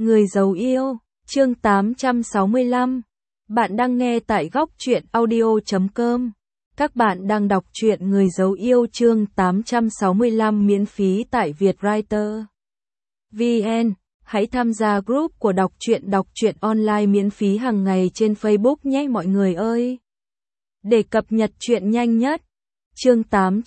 Người giấu yêu, chương 865. Bạn đang nghe tại góc truyện audio.com. Các bạn đang đọc truyện Người giấu yêu chương 865 miễn phí tại Vietwriter VN. Hãy tham gia group của đọc truyện online miễn phí hàng ngày trên Facebook nhé mọi người ơi. Để cập nhật truyện nhanh nhất. Chương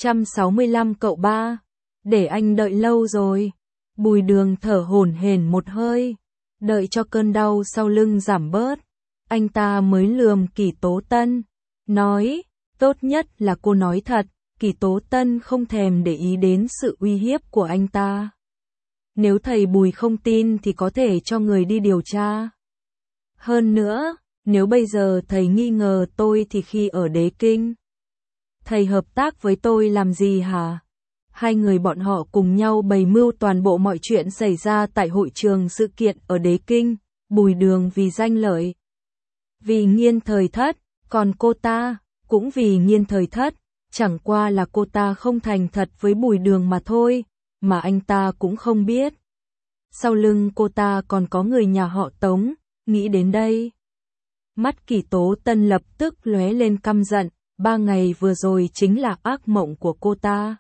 865 cậu ba. Để anh đợi lâu rồi. Bùi Đường thở hổn hển một hơi. Đợi cho cơn đau sau lưng giảm bớt. Anh ta mới lườm Kỷ Tố Tân. Nói, tốt nhất là cô nói thật. Kỷ Tố Tân không thèm để ý đến sự uy hiếp của anh ta. Nếu thầy Bùi không tin thì có thể cho người đi điều tra. Hơn nữa, nếu bây giờ thầy nghi ngờ tôi thì khi ở Đế Kinh, thầy hợp tác với tôi làm gì hả? Hai người bọn họ cùng nhau bày mưu toàn bộ mọi chuyện xảy ra tại hội trường sự kiện ở Đế Kinh. Bùi Đường vì danh lợi, vì Nghiên Thời Thất, còn cô ta cũng vì Nghiên Thời Thất. Chẳng qua là cô ta không thành thật với Bùi Đường mà thôi, mà anh ta cũng không biết. Sau lưng cô ta còn có người nhà họ Tống. Nghĩ đến đây, mắt Kỷ Tố Tân lập tức lóe lên căm giận. 3 ngày vừa rồi chính là ác mộng của cô ta.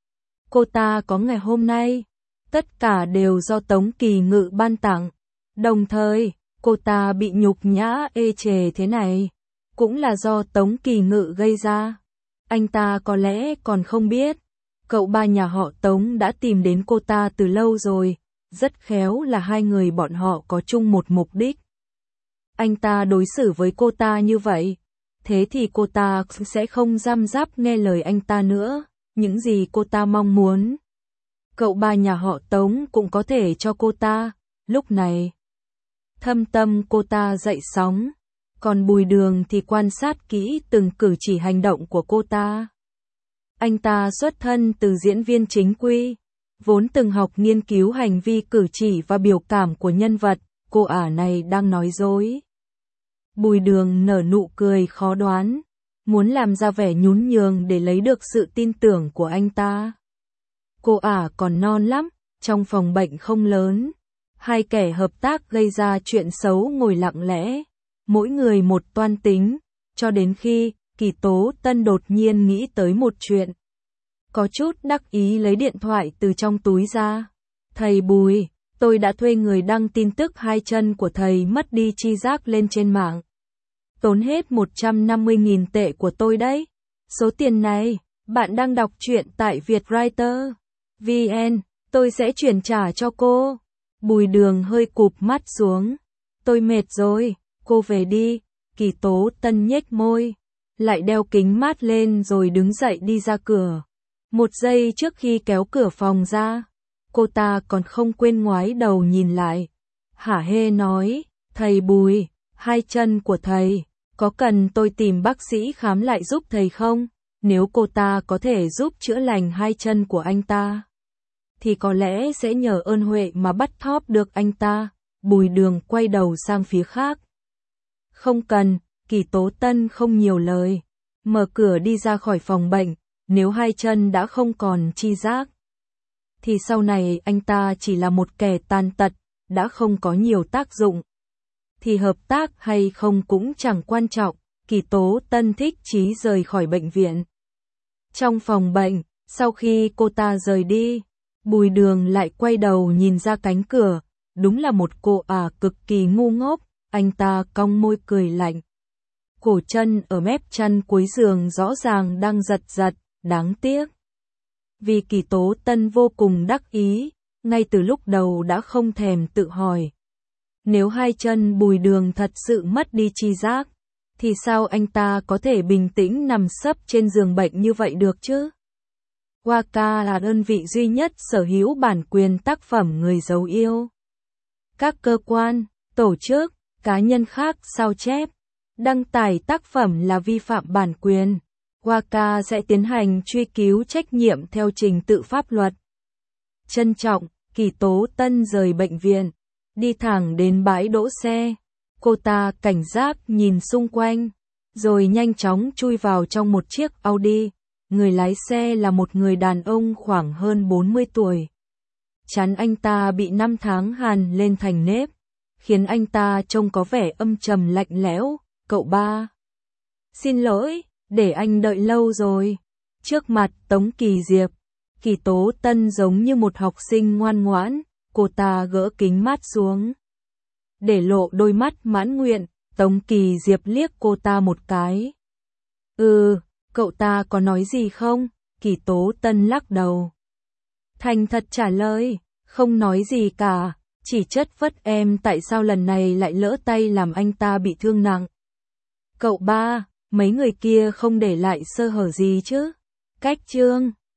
Cô ta có ngày hôm nay, tất cả đều do Tống Kỳ Ngự ban tặng. Đồng thời, cô ta bị nhục nhã ê chề thế này, cũng là do Tống Kỳ Ngự gây ra. Anh ta có lẽ còn không biết, cậu ba nhà họ Tống đã tìm đến cô ta từ lâu rồi, rất khéo là hai người bọn họ có chung một mục đích. Anh ta đối xử với cô ta như vậy, thế thì cô ta sẽ không răm rắp nghe lời anh ta nữa. Những gì cô ta mong muốn, cậu ba nhà họ Tống cũng có thể cho cô ta. Lúc này, thâm tâm cô ta dậy sóng, còn Bùi Đường thì quan sát kỹ từng cử chỉ hành động của cô ta. Anh ta xuất thân từ diễn viên chính quy, vốn từng học nghiên cứu hành vi cử chỉ và biểu cảm của nhân vật. Cô ả này đang nói dối. Bùi Đường nở nụ cười khó đoán, muốn làm ra vẻ nhún nhường để lấy được sự tin tưởng của anh ta. Cô ả còn non lắm, trong phòng bệnh không lớn. Hai kẻ hợp tác gây ra chuyện xấu ngồi lặng lẽ, mỗi người một toan tính, cho đến khi Kỷ Tố Tân đột nhiên nghĩ tới một chuyện. Có chút đắc ý lấy điện thoại từ trong túi ra. Thầy Bùi, tôi đã thuê người đăng tin tức hai chân của thầy mất đi chi giác lên trên mạng. Tốn hết 150.000 tệ của tôi đấy. Số tiền này, bạn đang đọc truyện tại Vietwriter VN, tôi sẽ chuyển trả cho cô. Bùi Đường hơi cụp mắt xuống. Tôi mệt rồi, cô về đi. Kỷ Tố Tân nhếch môi, lại đeo kính mát lên rồi đứng dậy đi ra cửa. Một giây trước khi kéo cửa phòng ra, cô ta còn không quên ngoái đầu nhìn lại. Hả hê nói, thầy Bùi, hai chân của thầy, có cần tôi tìm bác sĩ khám lại giúp thầy không? Nếu cô ta có thể giúp chữa lành hai chân của anh ta, thì có lẽ sẽ nhờ ơn huệ mà bắt thóp được anh ta. Bùi Đường quay đầu sang phía khác. Không cần, Kỷ Tố Tân không nhiều lời, mở cửa đi ra khỏi phòng bệnh. Nếu hai chân đã không còn chi giác, thì sau này anh ta chỉ là một kẻ tàn tật, đã không có nhiều tác dụng. Thì hợp tác hay không cũng chẳng quan trọng. Kỷ Tố Tân thích chí rời khỏi bệnh viện. Trong phòng bệnh, sau khi cô ta rời đi, Bùi Đường lại quay đầu nhìn ra cánh cửa. Đúng là một cô ả cực kỳ ngu ngốc. Anh ta cong môi cười lạnh. Cổ chân ở mép chăn cuối giường rõ ràng đang giật giật. Đáng tiếc, vì Kỷ Tố Tân vô cùng đắc ý, ngay từ lúc đầu đã không thèm tự hỏi. Nếu hai chân Bùi Đường thật sự mất đi chi giác, thì sao anh ta có thể bình tĩnh nằm sấp trên giường bệnh như vậy được chứ? Waka là đơn vị duy nhất sở hữu bản quyền tác phẩm Người giấu yêu. Các cơ quan, tổ chức, cá nhân khác sao chép, đăng tải tác phẩm là vi phạm bản quyền. Waka sẽ tiến hành truy cứu trách nhiệm theo trình tự pháp luật. Trân trọng, Kỷ Tố Tân rời bệnh viện, đi thẳng đến bãi đỗ xe. Cô ta cảnh giác nhìn xung quanh, rồi nhanh chóng chui vào trong một chiếc Audi. Người lái xe là một người đàn ông khoảng hơn 40 tuổi. Trán anh ta bị 5 tháng hàn lên thành nếp, khiến anh ta trông có vẻ âm trầm lạnh lẽo. Cậu ba. Xin lỗi, để anh đợi lâu rồi. Trước mặt Tống Kỳ Diệp, Kỳ Tố Tân giống như một học sinh ngoan ngoãn, cô ta gỡ kính mát xuống. Để lộ đôi mắt mãn nguyện, Tống Kỳ Diệp liếc cô ta một cái. Cậu ta có nói gì không? Kỳ Tố Tân lắc đầu. Thành thật trả lời, không nói gì cả, chỉ chất vấn em tại sao lần này lại lỡ tay làm anh ta bị thương nặng. Cậu ba, mấy người kia không để lại sơ hở gì chứ? Cách chương